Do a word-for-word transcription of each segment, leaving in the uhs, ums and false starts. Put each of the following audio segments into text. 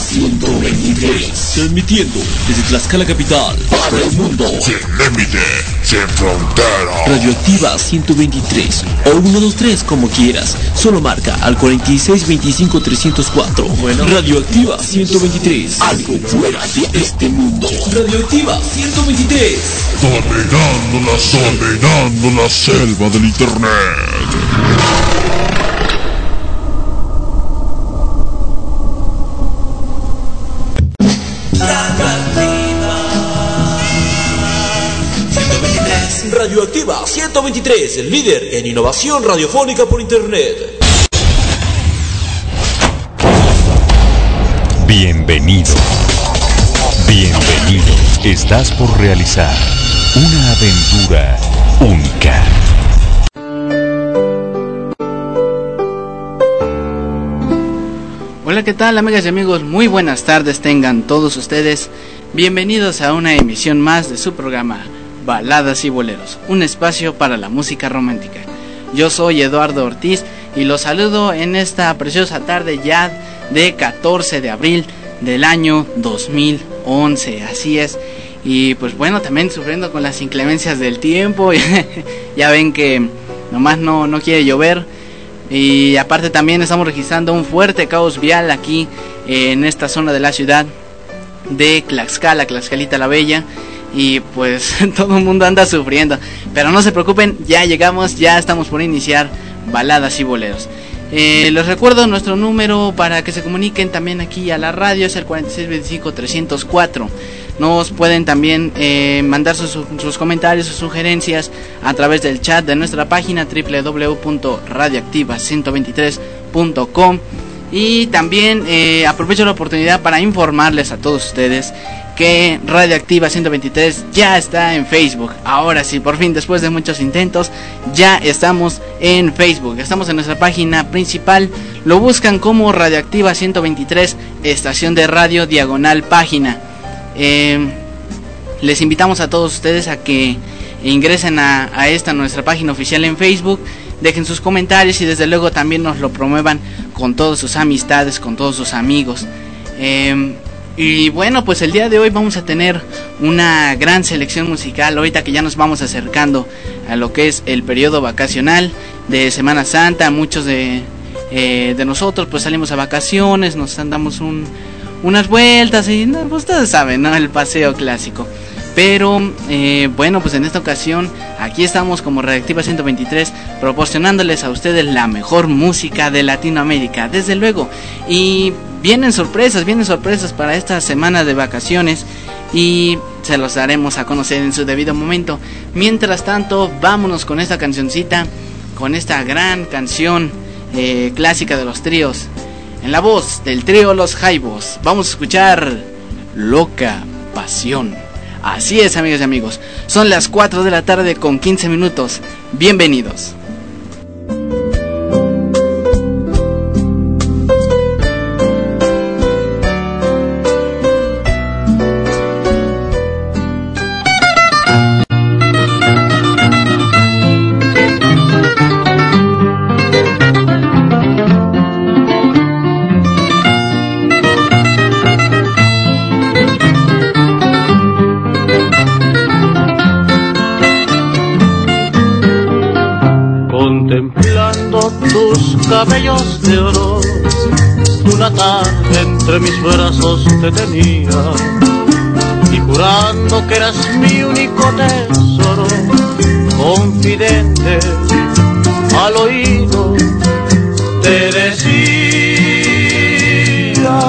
ciento veintitrés. Transmitiendo desde Tlaxcala capital para el mundo. Sin límite, sin frontera. Radioactiva ciento veintitrés o ciento veintitrés como quieras. Solo marca al cuarenta y seis veinticinco trescientos cuatro. Bueno. Radioactiva ciento veintitrés. Algo fuera de este mundo. Radioactiva ciento veintitrés. Dominando la, dominando la selva del internet. Radioactiva ciento veintitrés, el líder en innovación radiofónica por internet. Bienvenido. Bienvenido. Estás por realizar una aventura única. Hola, ¿qué tal, amigas y amigos? Muy buenas tardes tengan todos ustedes. Bienvenidos a una emisión más de su programa Baladas y Boleros, un espacio para la música romántica. Yo soy Eduardo Ortiz y los saludo en esta preciosa tarde ya de catorce de abril del año dos mil once, así es. Y pues bueno, también sufriendo con las inclemencias del tiempo. Ya ven que nomás no, no quiere llover. Y aparte también estamos registrando un fuerte caos vial aquí en esta zona de la ciudad de Tlaxcala, Tlaxcalita la Bella. Y pues todo el mundo anda sufriendo, pero no se preocupen, ya llegamos, ya estamos por iniciar Baladas y Boleros. eh, Les recuerdo nuestro número para que se comuniquen también aquí a la radio, es el cuarenta y seis veinticinco trescientos cuatro. Nos pueden también eh, mandar sus, sus comentarios, sus sugerencias a través del chat de nuestra página doble u doble u doble u punto radioactiva ciento veintitrés punto com. Y también eh, aprovecho la oportunidad para informarles a todos ustedes que Radioactiva ciento veintitrés ya está en Facebook. Ahora sí, por fin, después de muchos intentos, ya estamos en Facebook. Estamos en nuestra página principal. Lo buscan como Radioactiva ciento veintitrés, estación de radio, diagonal página. Eh, les invitamos a todos ustedes a que ingresen a, a esta nuestra página oficial en Facebook. Dejen sus comentarios y desde luego también nos lo promuevan con todas sus amistades, con todos sus amigos. Eh... Y bueno, pues el día de hoy vamos a tener una gran selección musical. Ahorita que ya nos vamos acercando a lo que es el periodo vacacional de Semana Santa, muchos de, eh, de nosotros pues salimos a vacaciones, nos damos un, unas vueltas y no, ustedes saben, ¿no? El paseo clásico. Pero eh, bueno, pues en esta ocasión aquí estamos como Radioactiva ciento veintitrés proporcionándoles a ustedes la mejor música de Latinoamérica, desde luego. Y vienen sorpresas, vienen sorpresas para esta semana de vacaciones y se los daremos a conocer en su debido momento. Mientras tanto, vámonos con esta cancioncita, con esta gran canción eh, clásica de los tríos, en la voz del trío Los Jaivos. Vamos a escuchar Loca Pasión. Así es, amigas y amigos, son las cuatro de la tarde con quince minutos. Bienvenidos. Cabellos de oro, una tarde entre mis brazos te tenía, y jurando que eras mi único tesoro, confidente al oído te decía: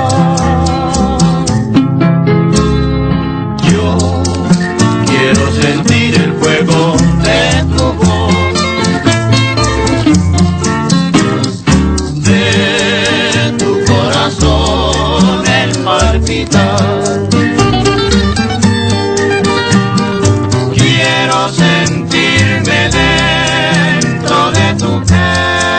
yo quiero sentir el fuego de tu voz, quiero sentirme dentro de tu piel.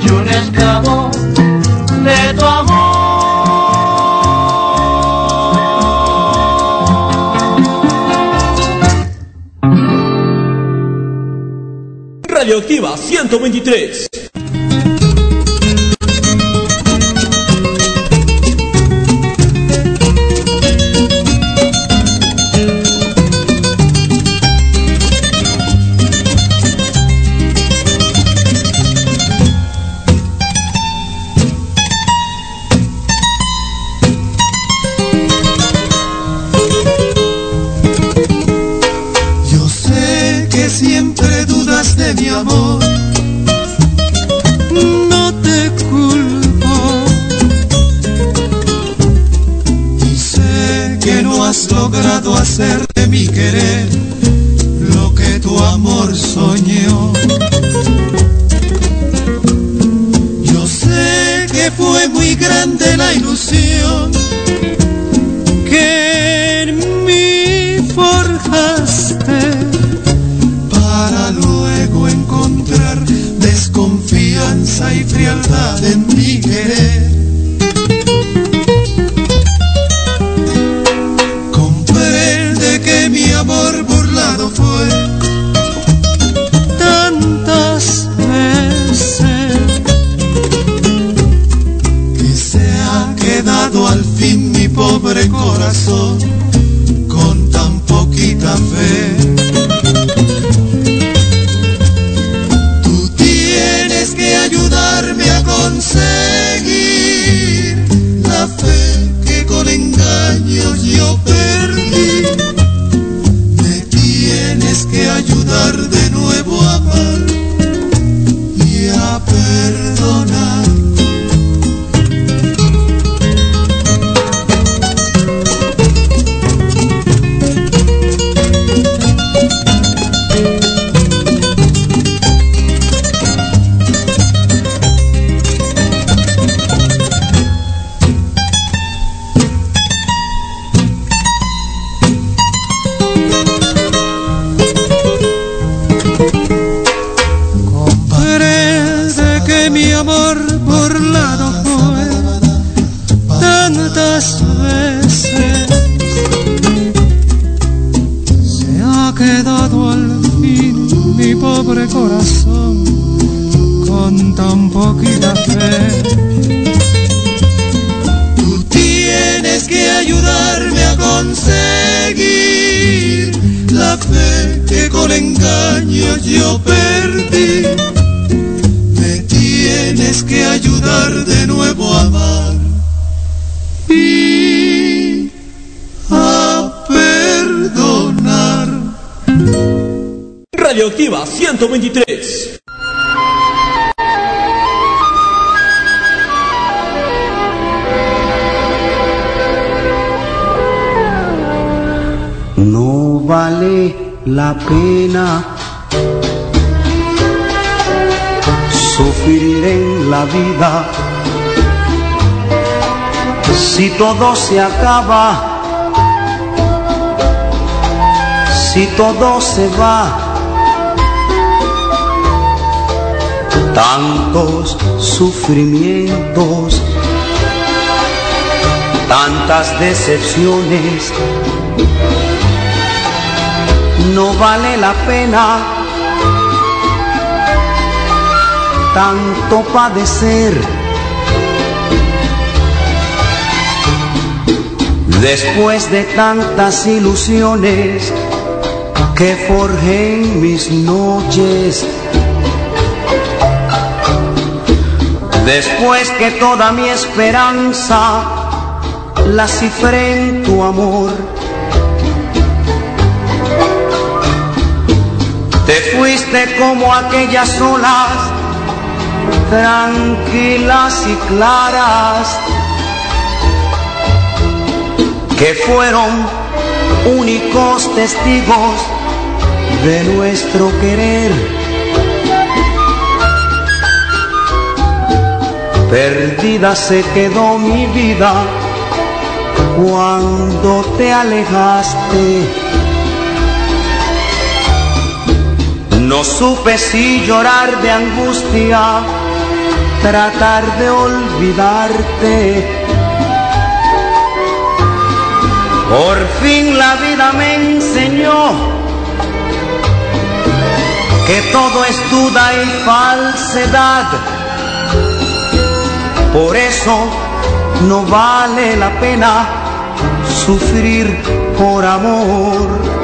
y un esclavo de tu amor. Radioactiva ciento veintitrés. Mi amor, no te culpo, y sé que no has logrado hacer de mi querer lo que tu amor soñó. Yo sé que fue muy grande la ilusión que en mí forjaste, para luego encontrar desconfianza y frialdad en mi querer. Comprende que mi amor burlado fue tantas veces que se ha quedado al fin mi pobre corazón con tan poquita fe. Ayudarme a conseguir la fe que con engaños yo perdí. Me tienes que ayudar de nuevo a amar y a perdonar. Corazón con tan poquita fe. Tú tienes que ayudarme a conseguir la fe que con engaños yo perdí. Me tienes que ayudar de nuevo a amar y a perdonar. Radioactiva ciento veintitrés. No vale la pena sufrir en la vida si todo se acaba, si todo se va. Tantos sufrimientos, tantas decepciones, no vale la pena tanto padecer. Después de tantas ilusiones que forjé en mis noches, después que toda mi esperanza la cifré en tu amor, te fuiste como aquellas olas tranquilas y claras que fueron únicos testigos de nuestro querer. Perdida se quedó mi vida cuando te alejaste. No supe si llorar de angustia tratar de olvidarte. Por fin la vida me enseñó que todo es duda y falsedad. Por eso no vale la pena sufrir por amor.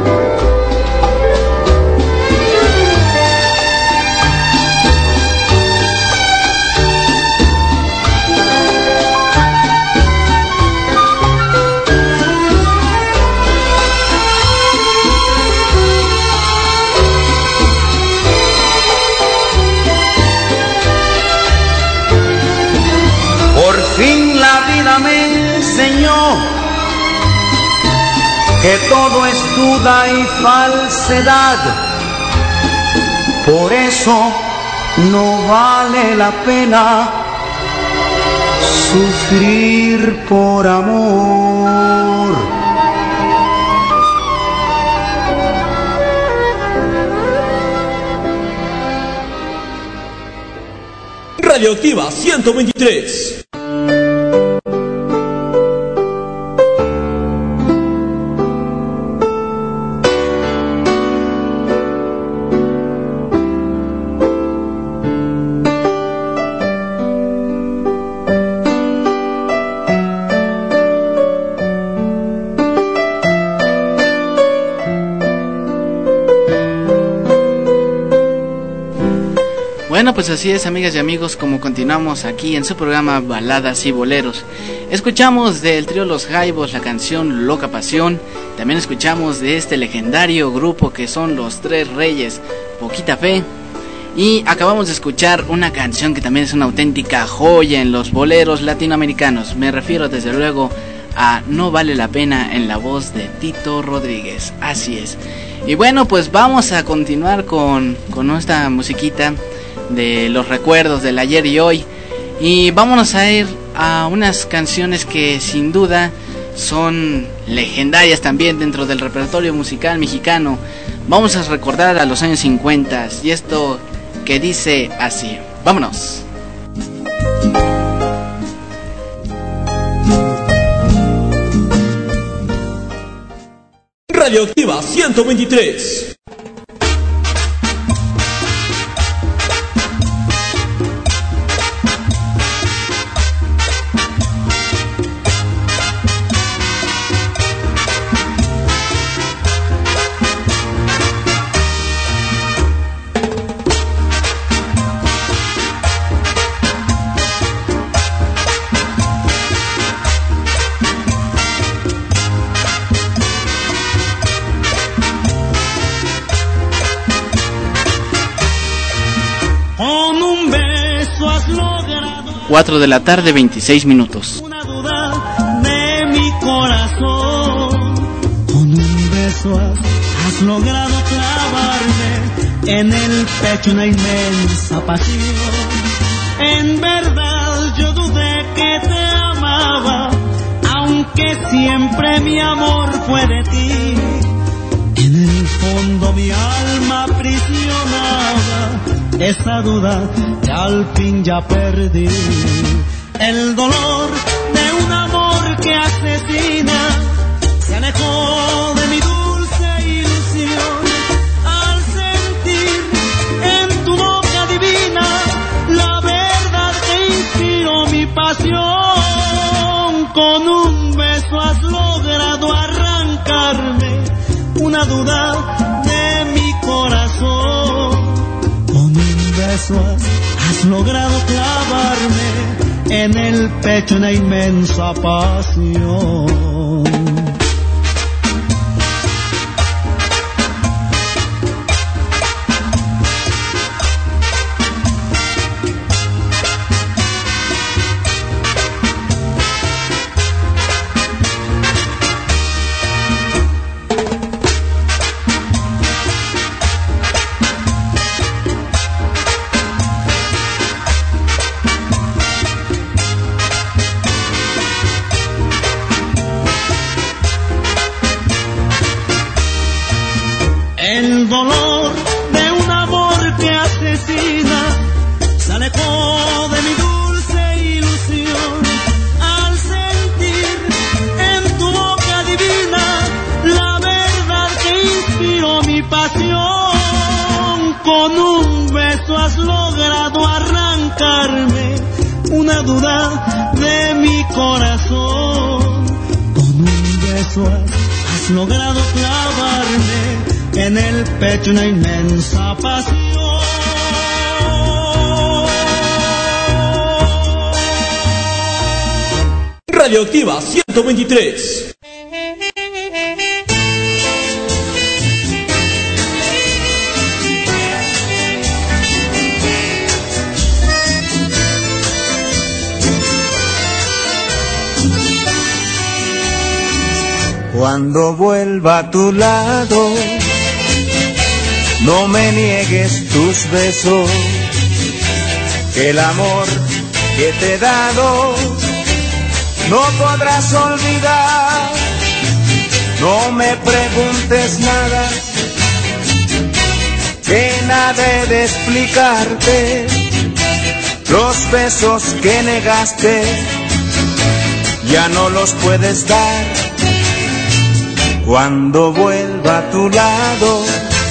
Por fin la vida me enseñó que todo es duda y falsedad. Por eso no vale la pena sufrir por amor. Radioactiva ciento veintitrés. Bueno, pues así es, amigas y amigos, como continuamos aquí en su programa Baladas y Boleros. Escuchamos del trío Los Jaivos la canción Loca Pasión. También escuchamos de este legendario grupo que son Los Tres Reyes, Poquita Fe. Y acabamos de escuchar una canción que también es una auténtica joya en los boleros latinoamericanos. Me refiero desde luego a No Vale la Pena, en la voz de Tito Rodríguez. Así es. Y bueno, pues vamos a continuar con, con esta musiquita de los recuerdos del ayer y hoy, y vámonos a ir a unas canciones que sin duda son legendarias también dentro del repertorio musical mexicano. Vamos a recordar a los años cincuenta y esto que dice así. Vámonos. Radioactiva ciento veintitrés. cuatro de la tarde, veintiséis minutos. Una duda de mi corazón, con un beso has, has logrado clavarme en el pecho una inmensa pasión. En verdad yo dudé que te amaba, aunque siempre mi amor fue de ti. En el fondo mi alma aprisionaba esa duda que al fin ya perdí. El dolor de un amor que asesina se alejó de mi dulce ilusión al sentir en tu boca divina la verdad que inspiró mi pasión. Con un beso has logrado arrancarme una duda de mi corazón. Has, has logrado clavarme en el pecho una inmensa pasión. una duda de mi corazón. Con un beso has logrado clavarme en el pecho una inmensa pasión. Radioactiva ciento veintitrés. Cuando vuelva a tu lado, no me niegues tus besos, que el amor que te he dado no podrás olvidar. No me preguntes nada, que nada he de explicarte. Los besos que negaste ya no los puedes dar. Cuando vuelva a tu lado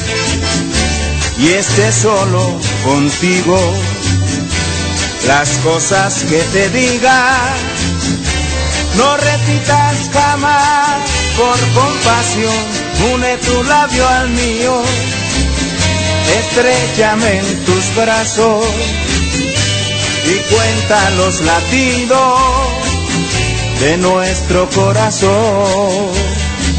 y esté solo contigo, las cosas que te diga no repitas jamás. Por compasión, une tu labio al mío, estréchame en tus brazos y cuenta los latidos de nuestro corazón.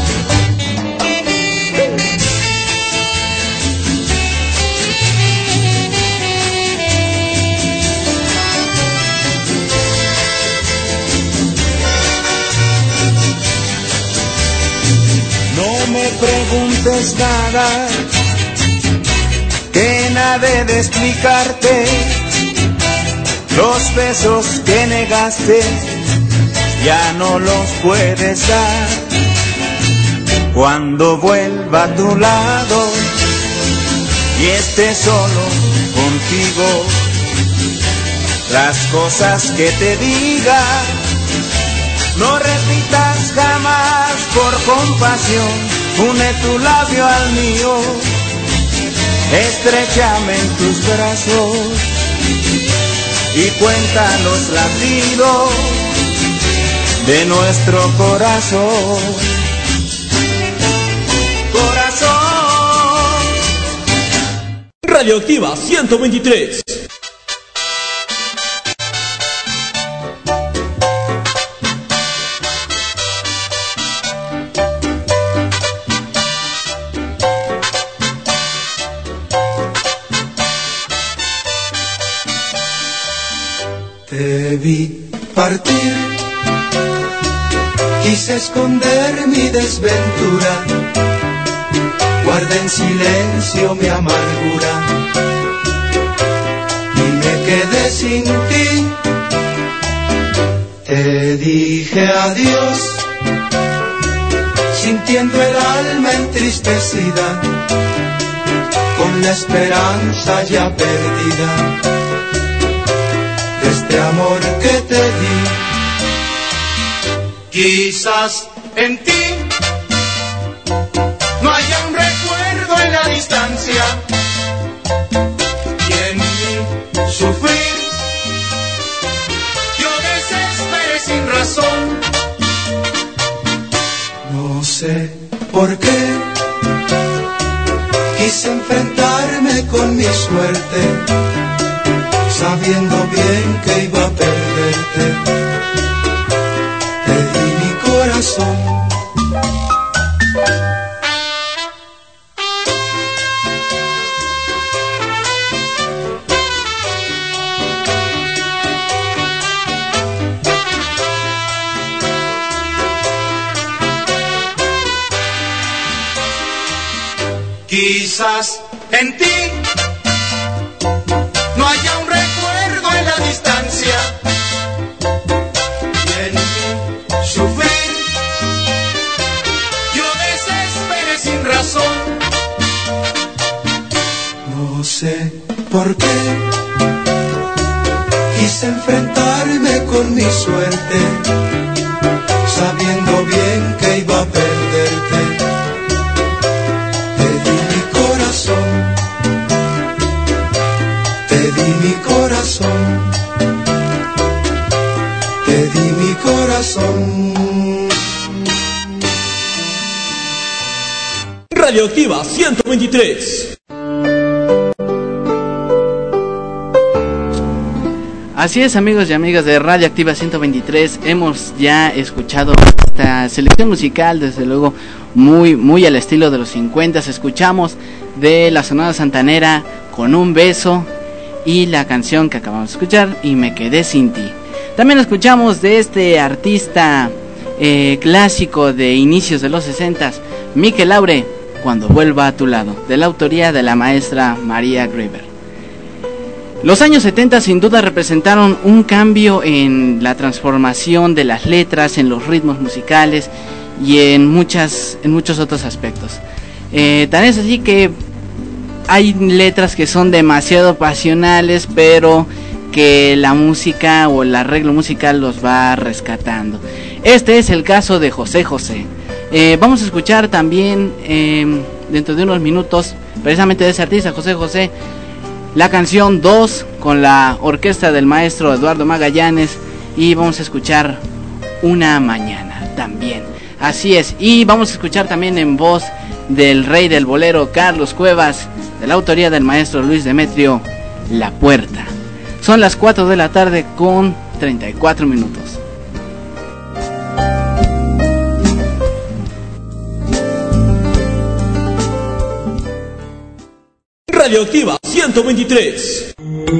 No me preguntes nada, que nada he de explicarte. Los besos que negaste ya no los puedes dar. Cuando vuelva a tu lado y esté solo contigo, las cosas que te diga no repitas jamás. Por compasión, une tu labio al mío, estréchame en tus brazos y cuenta los latidos de nuestro corazón. Corazón. Radioactiva ciento veintitrés. Te vi partir, quise esconder mi desventura, guardé en silencio mi amargura y me quedé sin ti. Te dije adiós, sintiendo el alma entristecida, con la esperanza ya perdida de este amor que te di. Quizás en ti no haya un recuerdo en la distancia, y en mi sufrir yo desesperé sin razón. No sé por qué quise enfrentarme con mi suerte, sabiendo bien que iba a perderte. Te di mi corazón. Quizás en ti no haya un recuerdo en la distancia, y en mi sufrir yo desesperé sin razón. No sé por qué quise enfrentarme con mi suerte, sabiendo bien que iba a perderte. Te di mi corazón, corazón. Radioactiva ciento veintitrés. Así es, amigos y amigas de Radioactiva ciento veintitrés, hemos ya escuchado esta selección musical, desde luego muy muy al estilo de los cincuenta. Escuchamos de la Sonora Santanera Con un beso y la canción que acabamos de escuchar, Y me quedé sin ti. También escuchamos de este artista eh, clásico de inicios de los sesentas, Mikel Laure, Cuando vuelva a tu lado, de la autoría de la maestra María Greber. Los años setenta sin duda representaron un cambio en la transformación de las letras, en los ritmos musicales y en muchas, en muchos otros aspectos. Eh, tan es así que hay letras que son demasiado pasionales, pero que la música o el arreglo musical los va rescatando. Este es el caso de José José. Eh, vamos a escuchar también eh, dentro de unos minutos, precisamente de ese artista, José José, la canción dos con la orquesta del maestro Eduardo Magallanes, y vamos a escuchar Una mañana también. Así es, y vamos a escuchar también en voz del rey del bolero, Carlos Cuevas, de la autoría del maestro Luis Demetrio, La Puerta. Son las cuatro de la tarde con treinta y cuatro minutos. Radioactiva ciento veintitrés.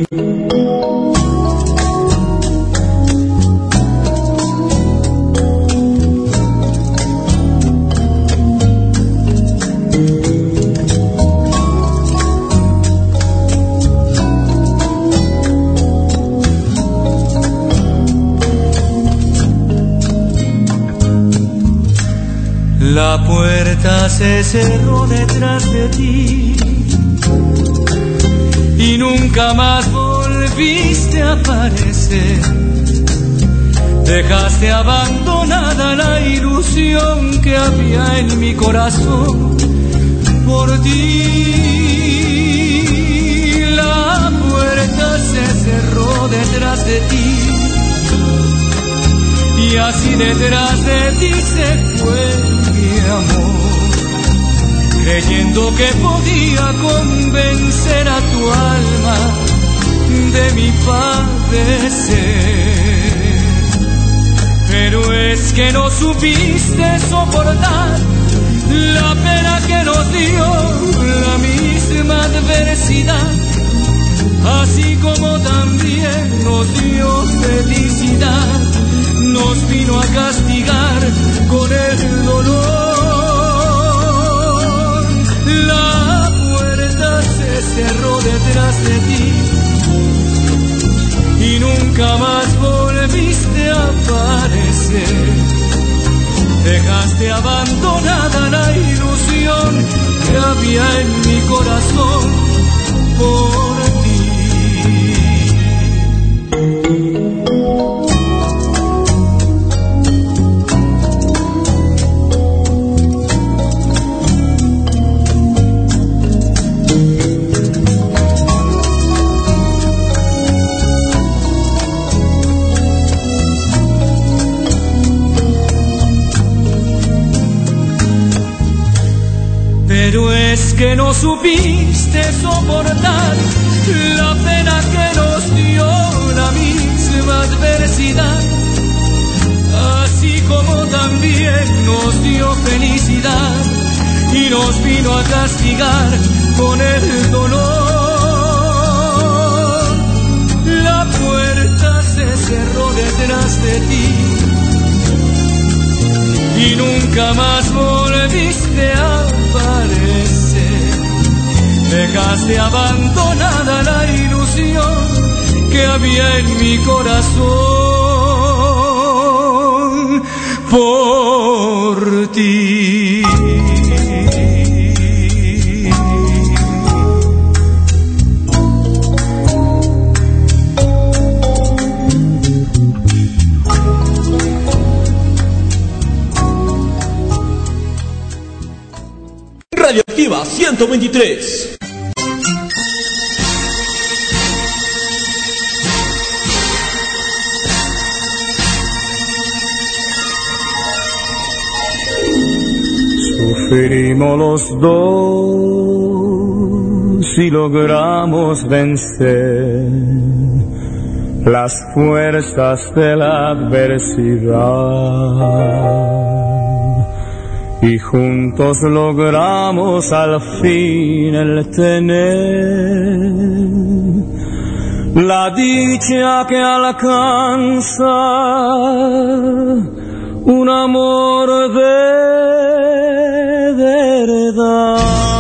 La puerta se cerró detrás de ti y nunca más volviste a aparecer. Dejaste abandonada la ilusión que había en mi corazón por ti. La puerta se cerró detrás de ti y así detrás de ti se fue mi amor, creyendo que podía convencer a tu alma de mi padecer. Pero es que no supiste soportar la pena que nos dio la misma adversidad, así como también nos dio felicidad. Nos vino a castigar con el dolor. La puerta se cerró detrás de ti y nunca más volviste a aparecer. Dejaste abandonada la ilusión que había en mi corazón por ti. Pero es que no supiste soportar la pena que nos dio la misma adversidad, así como también nos dio felicidad y nos vino a castigar con el dolor. La puerta se cerró detrás de ti y nunca más volviste a aparecer. Dejaste abandonada la ilusión que había en mi corazón por ti. Radioactiva ciento veintitrés. Sufrimos los dos y logramos vencer las fuerzas de la adversidad y juntos logramos al fin el tener la dicha que alcanza un amor de verdad.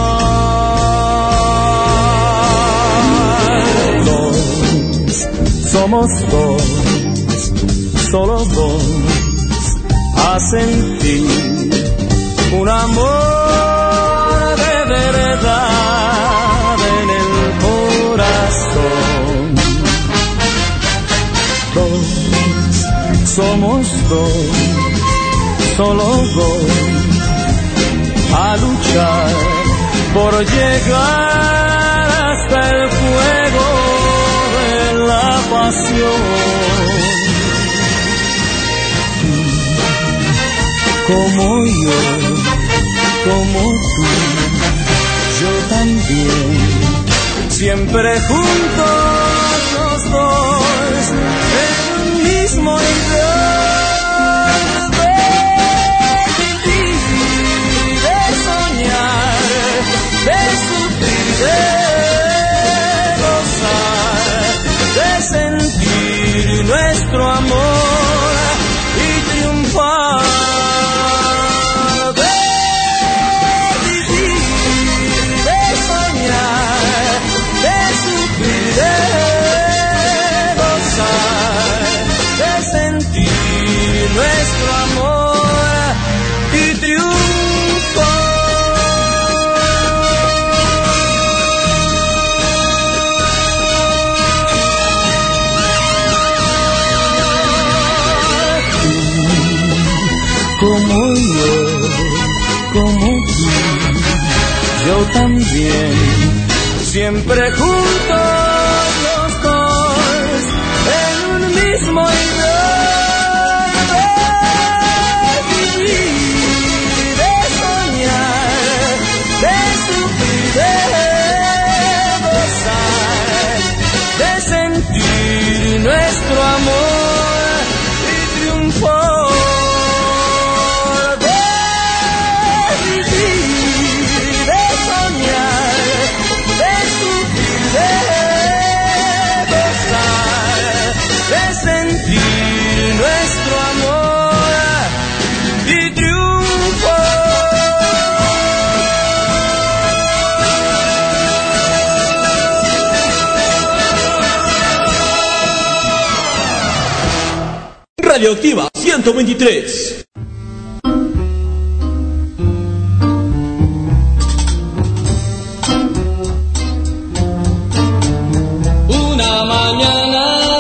Dos, somos dos, solo dos, a sentir un amor de verdad en el corazón. Dos, somos dos, solo dos, a luchar por llegar hasta el fuego de la pasión. Como yo, como tú, yo también, siempre juntos los dos, en un mismo ideal. De sufrir, de gozar, de sentir nuestro amor y triunfar, de vivir, de soñar, de sufrir, de gozar, de sentir nuestro amor y triunfar. Como yo, como tú, yo también, siempre juntos los dos, en un mismo ideal de vivir, de soñar, de sufrir, de gozar, de sentir nuestro amor y triunfar. Nuestro amor y triunfo. Radioactiva ciento veintitrés. Una mañana,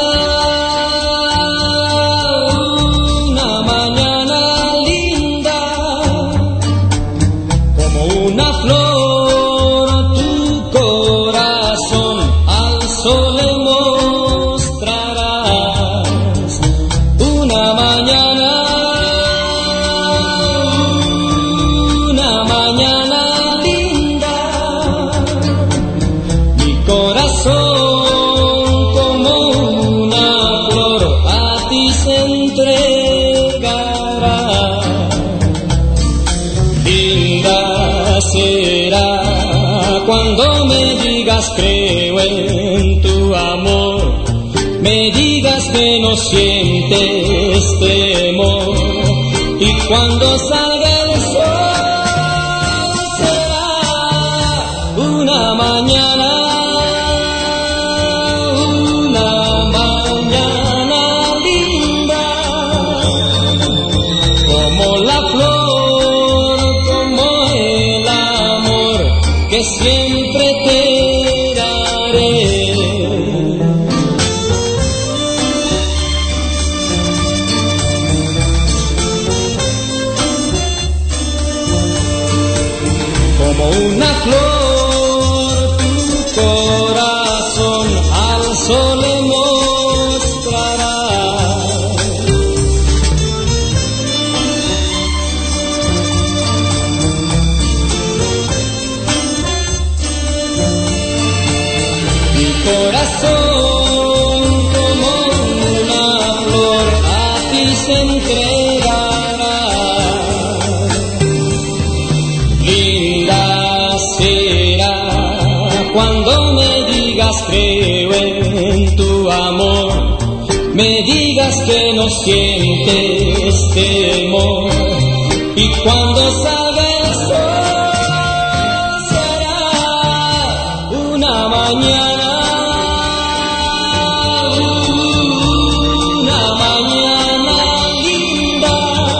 cuando me digas creo en tu amor, me digas que no sientes temor, y cuando salga el sol será una mañana, una mañana linda, como la flor, como el amor que siempre te daré. Como una flor, tu corazón al sol le mostrará. se entregará. Linda será cuando me digas creo en tu amor, me digas que no sientes temor, y cuando salga el sol será una mañana, una mañana linda,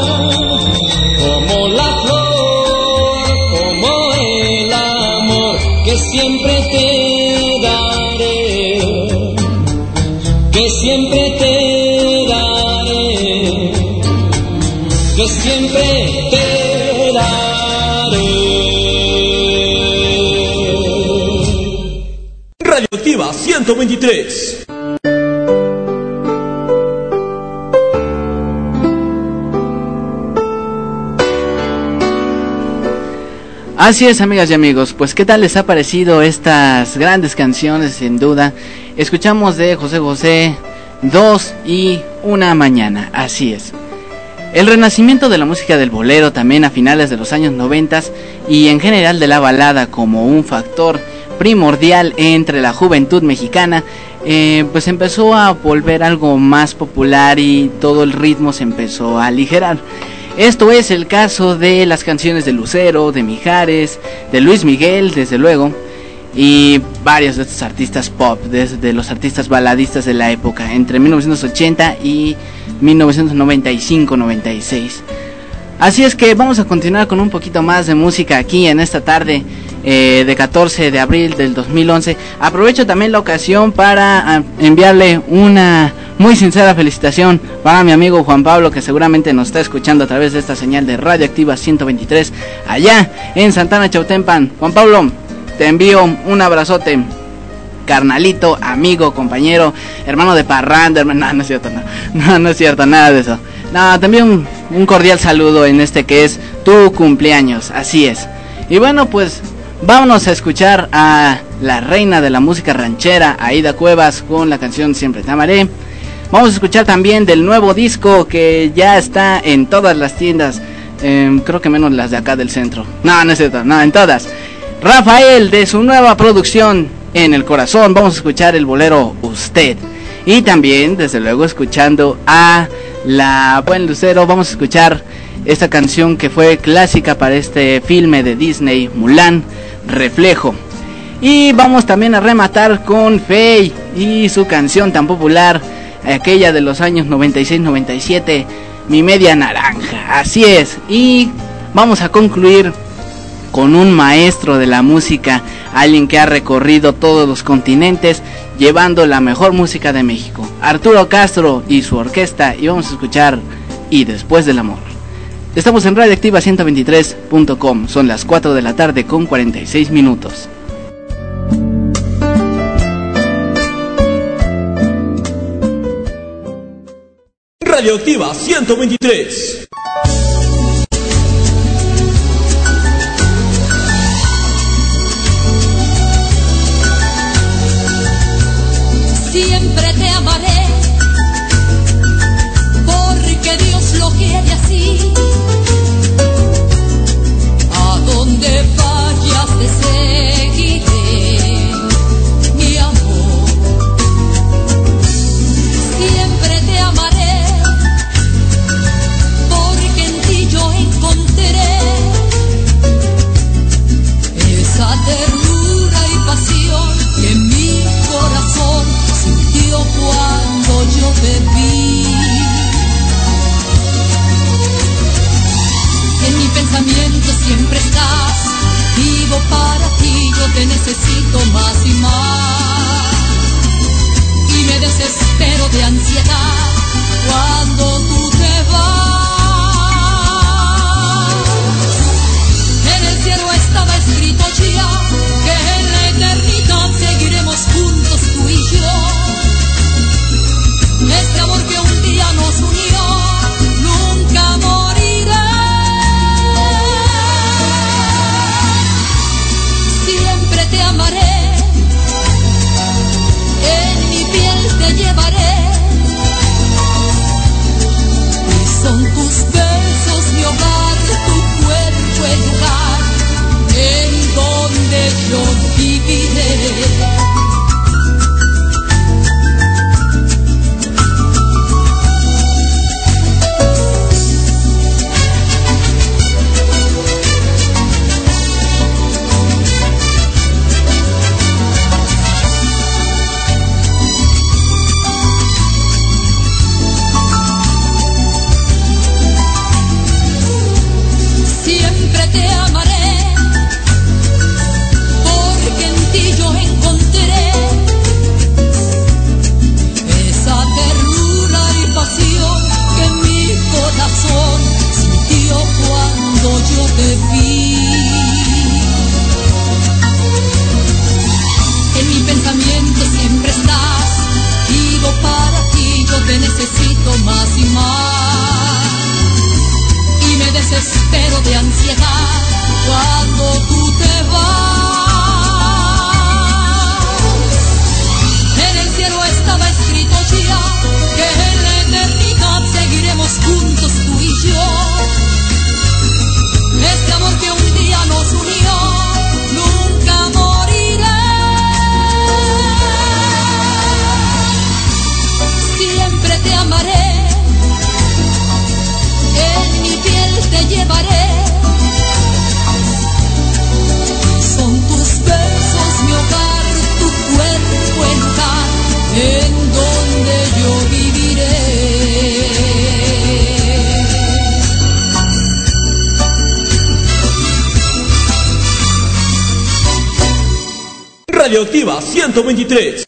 como la flor, como el amor que siempre te daré, que siempre te daré, que siempre te daré. Radioactiva ciento veintitrés. Así es, amigas y amigos, pues ¿qué tal les ha parecido estas grandes canciones? Sin duda, escuchamos de José José, Dos y Una Mañana, así es. El renacimiento de la música del bolero también a finales de los años noventas y en general de la balada como un factor primordial entre la juventud mexicana, eh, pues empezó a volver algo más popular y todo el ritmo se empezó a aligerar. Esto es el caso de las canciones de Lucero, de Mijares, de Luis Miguel, desde luego, y varios de estos artistas pop, desde los artistas baladistas de la época, entre mil novecientos ochenta y mil novecientos noventa y cinco noventa y seis. Así es que vamos a continuar con un poquito más de música aquí en esta tarde eh, de catorce de abril del dos mil once. Aprovecho también la ocasión para uh, enviarle una muy sincera felicitación para mi amigo Juan Pablo, que seguramente nos está escuchando a través de esta señal de Radioactiva ciento veintitrés allá en Santana Chautempan. Juan Pablo, te envío un abrazote, carnalito, amigo, compañero, hermano de parranda, hermano, no, no es cierto, no, no, no es cierto, nada de eso. No, te envío un, un cordial saludo en este que es tu cumpleaños, así es. Y bueno, pues vámonos a escuchar a la reina de la música ranchera, Aida Cuevas, con la canción Siempre te amaré. Vamos a escuchar también del nuevo disco que ya está en todas las tiendas, eh, creo que menos las de acá del centro. No, no es cierto, no, en todas. Rafael, de su nueva producción, En el Corazón, vamos a escuchar el bolero Usted. Y también, desde luego, escuchando a la Buen Lucero, vamos a escuchar esta canción que fue clásica para este filme de Disney, Mulan, Reflejo. Y vamos también a rematar con Faye y su canción tan popular, aquella de los años noventa y seis noventa y siete, Mi Media Naranja, así es. Y vamos a concluir con un maestro de la música, alguien que ha recorrido todos los continentes llevando la mejor música de México, Arturo Castro y su orquesta, y vamos a escuchar Y Después del Amor. Estamos en Radioactiva ciento veintitrés punto com, son las cuatro de la tarde con cuarenta y seis minutos. Radioactiva ciento veintitrés. Siempre te amaré, porque Dios lo quiere así. A donde vayas te seguiré, mi amor. Siempre te amaré, porque en ti yo encontré esa ternura y pasión que mi corazón sintió cuando yo te vi. En mi pensamiento siempre estás, vivo para ti, yo te necesito más y más. Y me desespero de ansiedad cuando tú te vas. En el cielo estaba escrito ya que en la eternidad seguiremos juntos tú y yo. Este amor que un día nos unió nunca morirá. Siempre te amaré, en mi piel te llevaré, amaré, en mi piel te llevaré. Son tus besos mi hogar, tu cuerpo el lugar en donde yo viviré. Radioactiva ciento veintitrés.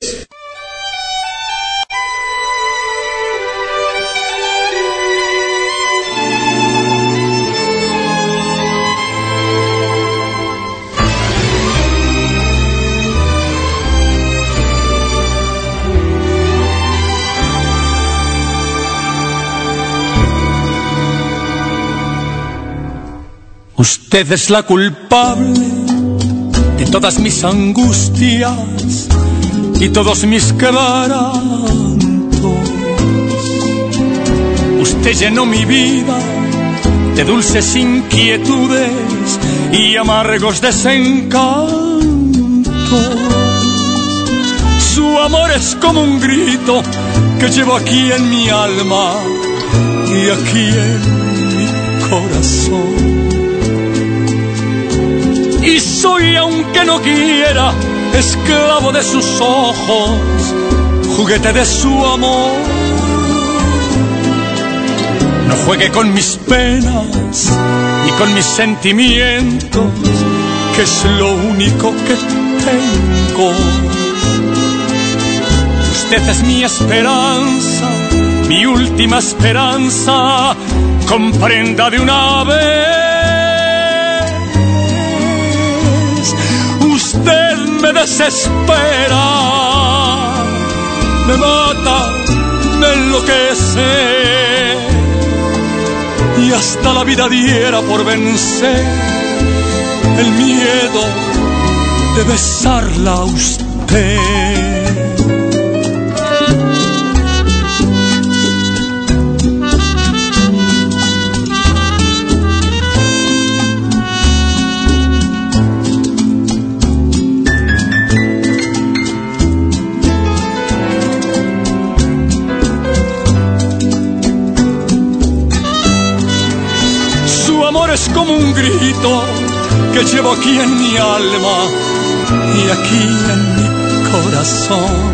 Usted es la culpable de todas mis angustias y todos mis quebrantos. Usted llenó mi vida de dulces inquietudes y amargos desencantos. Su amor es como un grito que llevo aquí en mi alma y aquí en mi corazón. Y soy, aunque no quiera, esclavo de sus ojos, juguete de su amor. No juegue con mis penas y con mis sentimientos, que es lo único que tengo. Usted es mi esperanza, mi última esperanza, comprenda de una vez. Usted me desespera, me mata, me enloquece, y hasta la vida diera por vencer el miedo de besarla a usted. Es como un grito que llevo aquí en mi alma y aquí en mi corazón.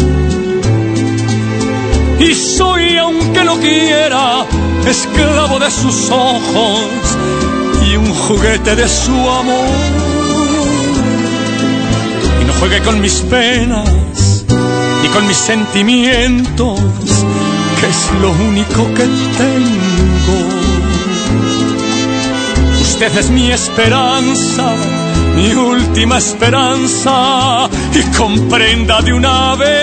Y soy, aunque no quiera, esclavo de sus ojos y un juguete de su amor. Y no juegue con mis penas ni con mis sentimientos, que es lo único que tengo. Usted es mi esperanza, mi última esperanza, y comprenda de una vez.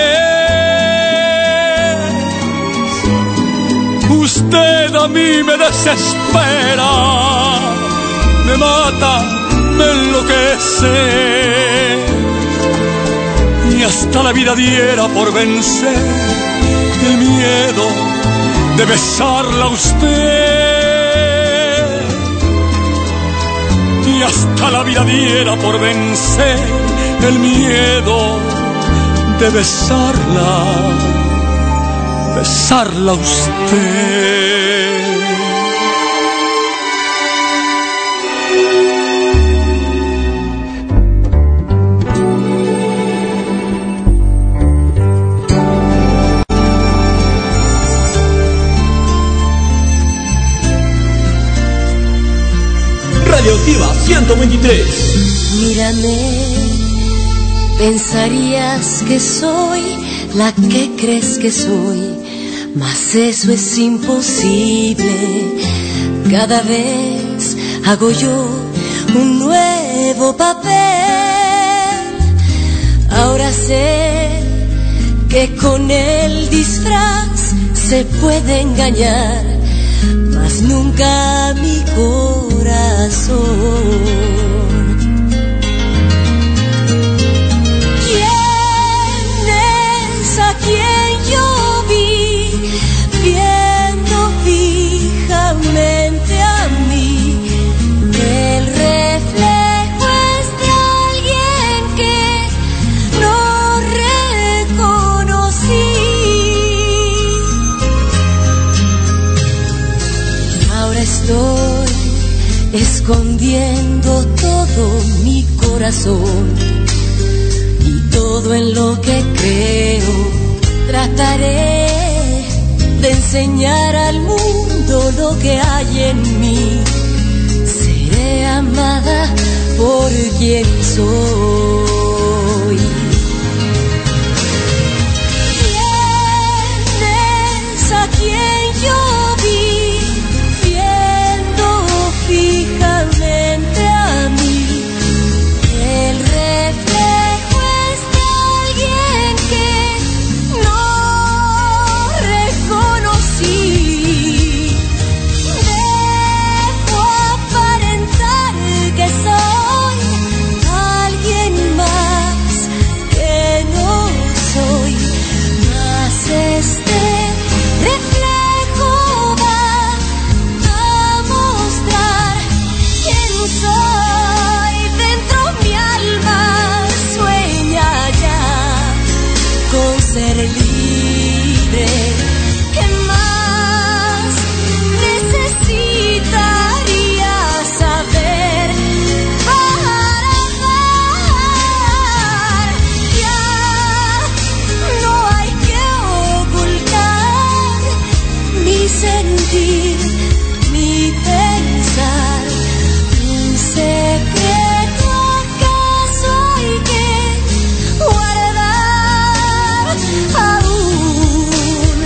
Usted a mí me desespera, me mata, me enloquece, y hasta la vida diera por vencer el miedo de besarla a usted. Y hasta la vida diera por vencer el miedo de besarla, besarla a usted. Radioactiva ciento veintitrés. Mírame, pensarías que soy la que crees que soy, mas eso es imposible. Cada vez hago yo un nuevo papel. Ahora sé que con el disfraz se puede engañar, mas nunca mi corazón. ¿Quién es a quien yo vi viendo fijamente a mí? El reflejo es de alguien que no reconocí. escondiendo todo mi corazón y todo en lo que creo. Trataré de enseñar al mundo lo que hay en mí. Seré amada por quien soy. Tienes a quien yo vi viendo fijamente a mí. El reflejo es de alguien que no reconocí. Debo aparentar que soy alguien más que no soy. Mas este reflejo va a mostrar quién soy. Dentro mi alma sueña ya con ser libre. ¿Qué más necesitaría saber para amar? Ya no hay que ocultar mi sentir, mi pensar. Un secreto acaso hay que guardar aún.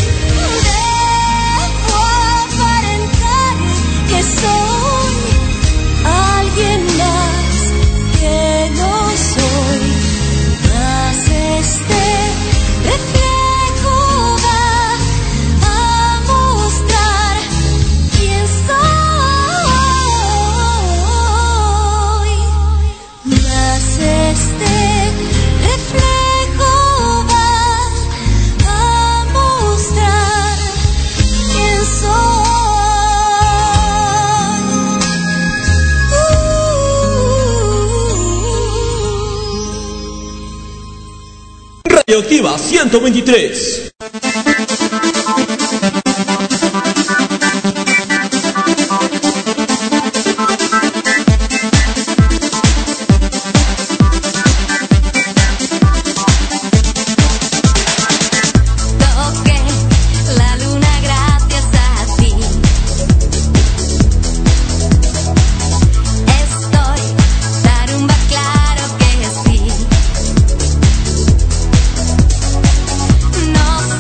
Debo aparentar que soy alguien más que no soy. Mas este reflejo va a mostrar quién soy. Mas este reflejo va a mostrar quién soy. Radioactiva ciento veintitrés. Toqué la luna gracias a ti. Estoy tarumba, claro que sí. No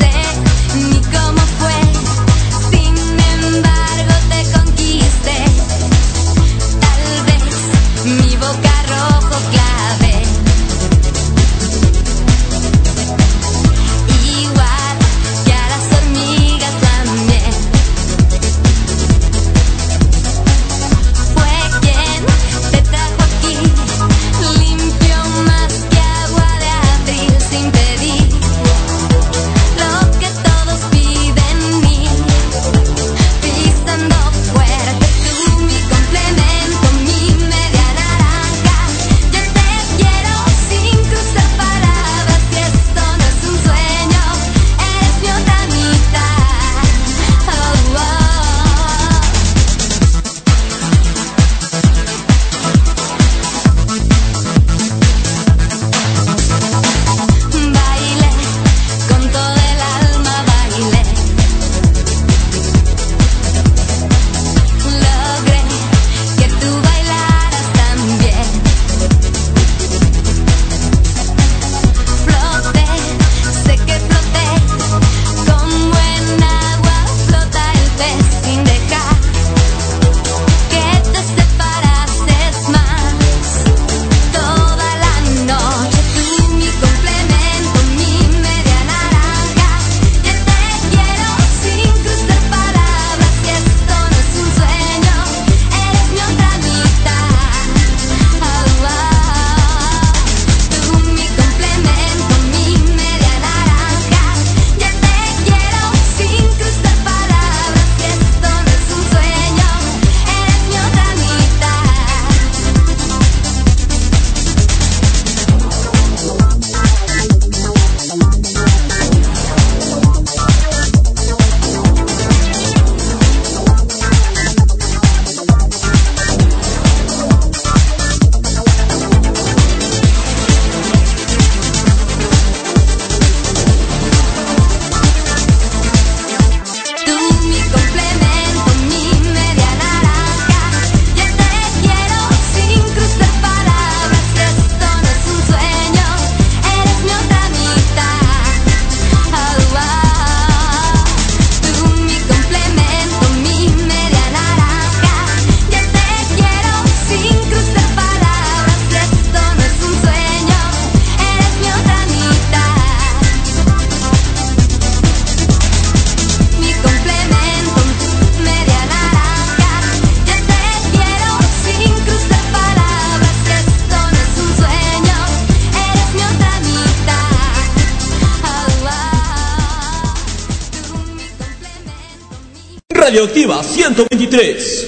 Radioactiva ciento veintitrés.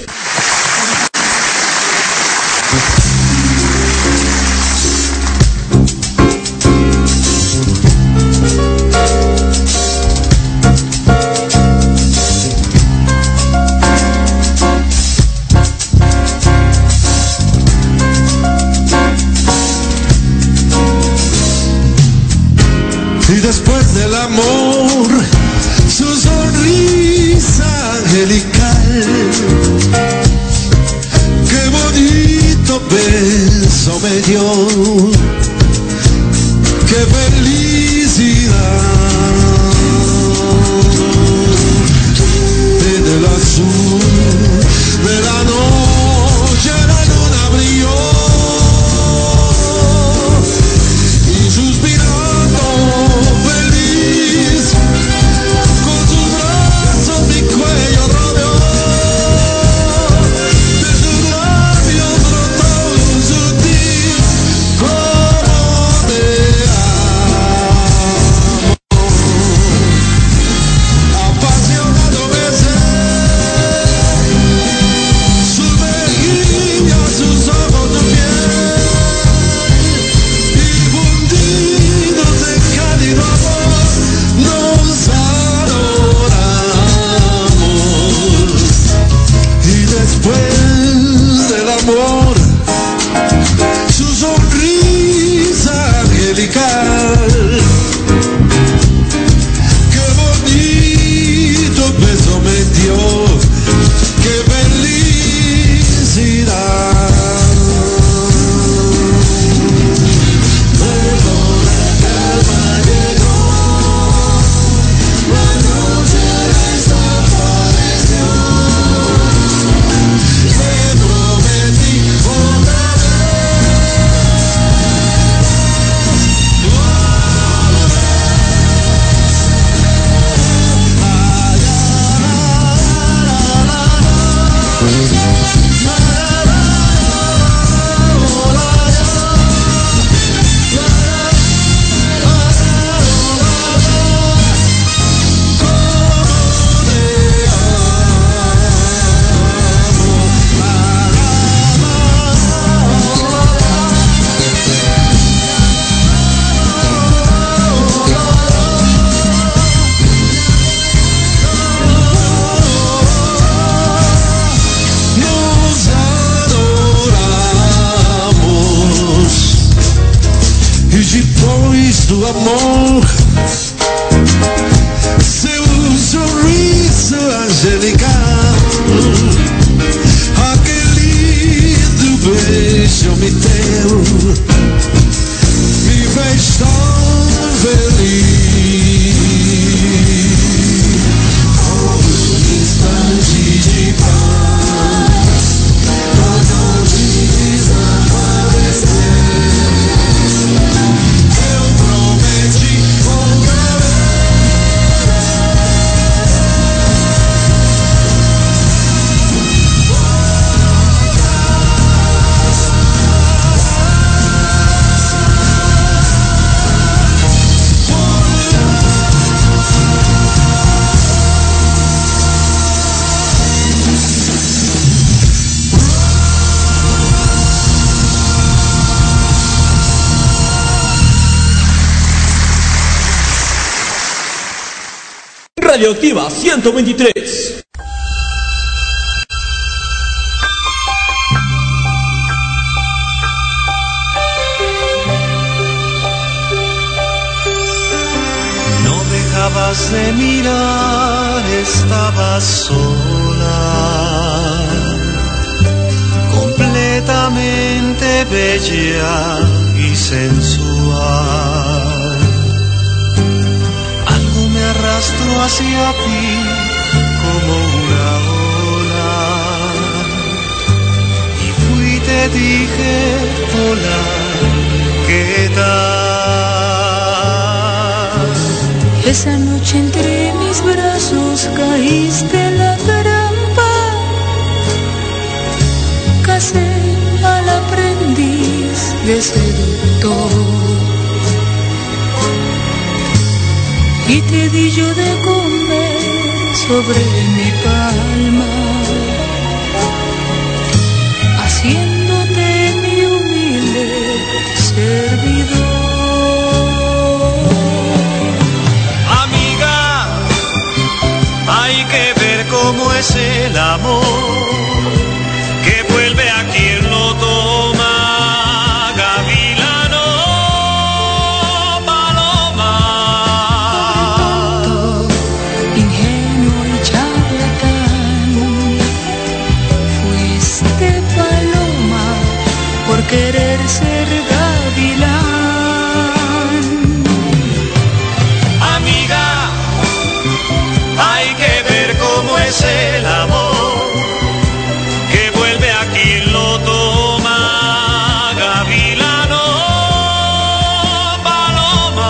Y después del amor, su sonrisa angelical. Qué bonito beso me dio, qué felicidad. En el azul de la noche la luna brilló y suspiró. do amor, seu sorriso angelical, aquele lindo beijo me deu, me fez tão feliz, como um instante de paz, pra onde desaparecer. Radioactiva ciento veintitrés. No dejabas de mirar, estabas sola, completamente bella y sensual. Arrastro hacia ti como una ola y fui y te dije hola, ¿qué tal? Esa noche entre mis brazos caíste en la trampa, casé al aprendiz de seductor. Y te di yo de comer sobre mi palma, haciéndote mi humilde servidor. Amiga, hay que ver cómo es el amor, que vuelve a quien lo toma. Gavilano, paloma. Ingenuo y charlatán, fuiste paloma por querer ser gavilán. Amiga, hay que ver cómo es el amor, que vuelve a quien lo toma. Gavilano, paloma.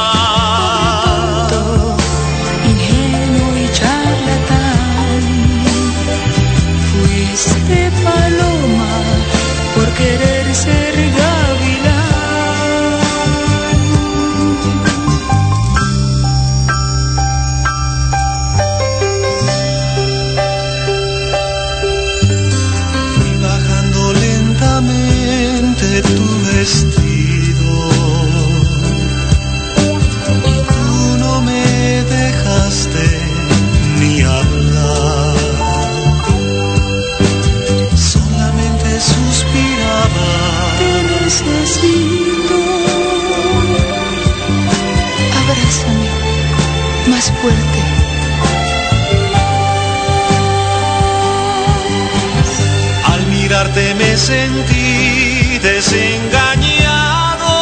Ingenuo y charlatán, fuiste paloma por querer ser gavilán. Fui bajando lentamente tu vestido y tú no me dejaste ni hablar. Solamente suspiraba. Te necesito, abrázame más fuerte. Al mirarte me sentí desengañado,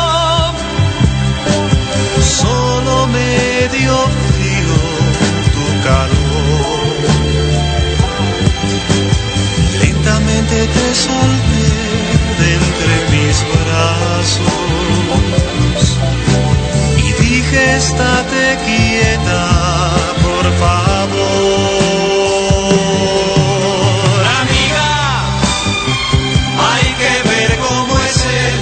solo me dio frío tu calor. Lentamente te solté de entre mis brazos y dije: estate quieta, por favor. Amiga, hay que ver cómo es el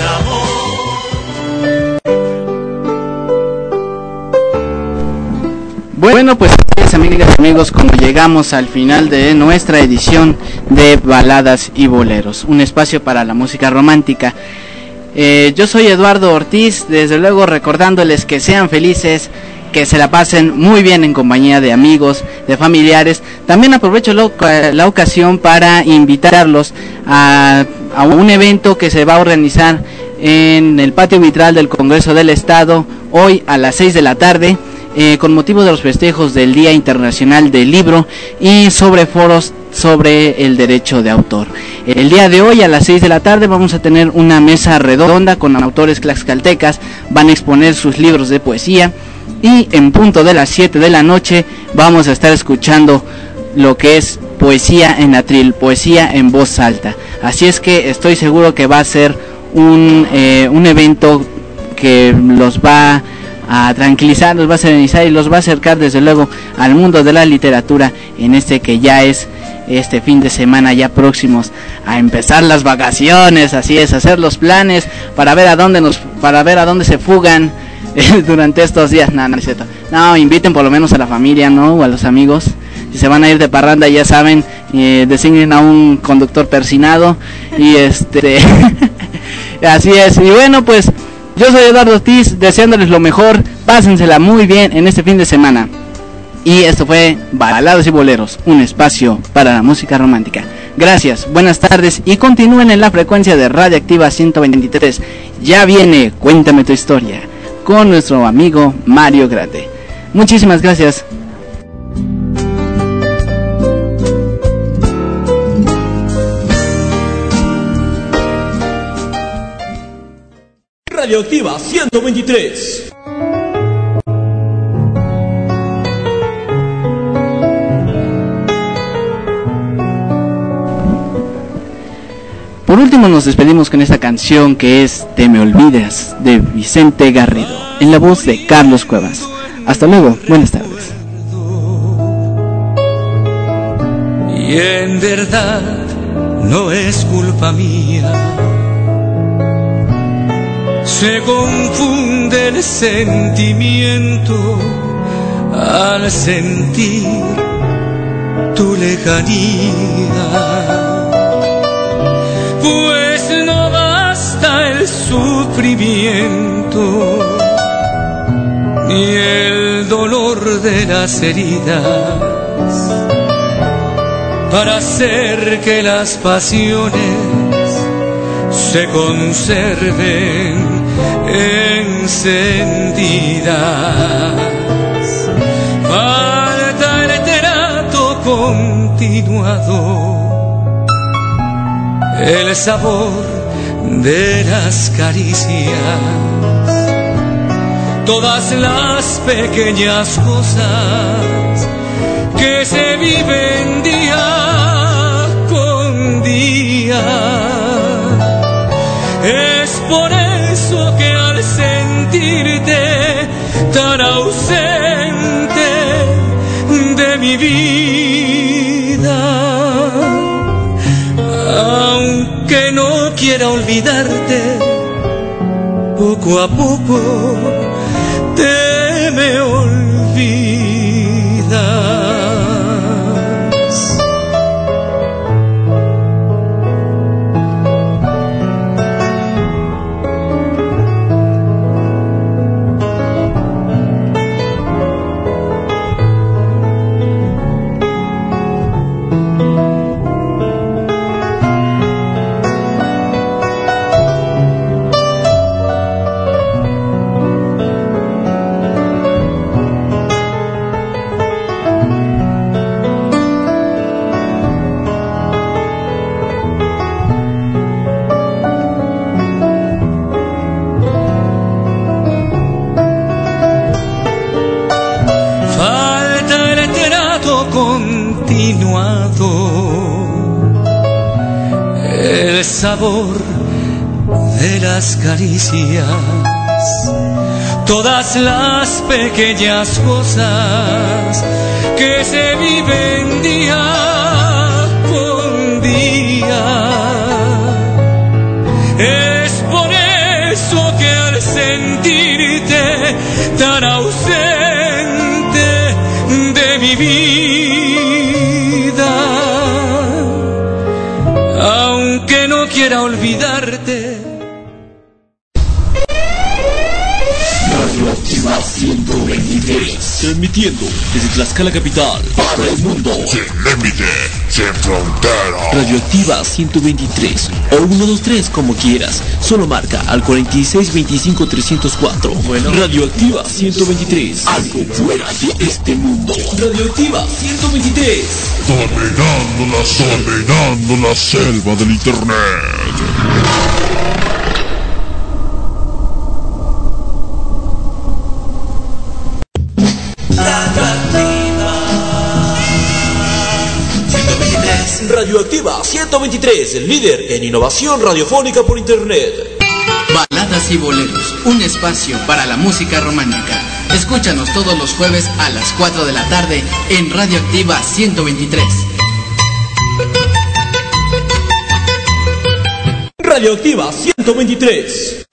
amor. Bueno, pues amigas y amigos, como llegamos al final de nuestra edición de Baladas y Boleros, un espacio para la música romántica. Eh, yo soy Eduardo Ortiz, desde luego recordándoles que sean felices, que se la pasen muy bien en compañía de amigos, de familiares. También aprovecho la, la ocasión para invitarlos a, a un evento que se va a organizar en el patio vitral del Congreso del Estado hoy a las seis de la tarde. Eh, con motivo de los festejos del Día Internacional del Libro y sobre foros sobre el derecho de autor. El día de hoy a las seis de la tarde vamos a tener una mesa redonda con autores tlaxcaltecas, van a exponer sus libros de poesía y en punto de las siete de la noche vamos a estar escuchando lo que es poesía en atril, poesía en voz alta. Así es que estoy seguro que va a ser un, eh, un evento que los va a tranquilizar, los va a serenizar y los va a acercar desde luego al mundo de la literatura en este que ya es este fin de semana, ya próximos a empezar las vacaciones. Así es, hacer los planes para ver a dónde nos para ver a dónde se fugan eh, durante estos días. No, no es cierto. No, inviten por lo menos a la familia, ¿no? O a los amigos. Si se van a ir de parranda, ya saben, eh, designen a un conductor persinado y este así es. Y bueno, pues yo soy Eduardo Ortiz, deseándoles lo mejor, pásensela muy bien en este fin de semana. Y esto fue Baladas y Boleros, un espacio para la música romántica. Gracias, buenas tardes y continúen en la frecuencia de Radioactiva ciento veintitrés. Ya viene Cuéntame tu historia, con nuestro amigo Mario Grande. Muchísimas gracias. Radioactiva ciento veintitrés. Por último nos despedimos con esta canción que es Te me olvidas, de Vicente Garrido, en la voz de Carlos Cuevas. Hasta luego, buenas tardes. Y en verdad no es culpa mía, se confunde el sentimiento al sentir tu lejanía, pues no basta el sufrimiento ni el dolor de las heridas para hacer que las pasiones se conserven encendidas. Falta el trato continuado, el sabor de las caricias, todas las pequeñas cosas que se viven día con día. Es por eso que al sentirte tan ausente de mi vida, aunque no quiera olvidarte, poco a poco te me olvidas. El sabor de las caricias, todas las pequeñas cosas que se viven día con día. Es por eso que al sentirte tan ausente de mi vida, aunque no quiera olvidarte. Radioactiva ciento veintitrés, transmitiendo desde Tlaxcala capital para el mundo. Sin límite, sin frontera. Radioactiva ciento veintitrés o ciento veintitrés como quieras. Solo marca al cuarenta y seis veinticinco trescientos cuatro. Bueno. Radioactiva ciento veintitrés. Algo fuera de este mundo. Radioactiva ciento veintitrés. Dominando la, dominando la selva del internet. Radioactiva ciento veintitrés, líder en innovación radiofónica por internet. Baladas y boleros, un espacio para la música romántica. Escúchanos todos los jueves a las cuatro de la tarde en Radioactiva ciento veintitrés. Radioactiva ciento veintitrés.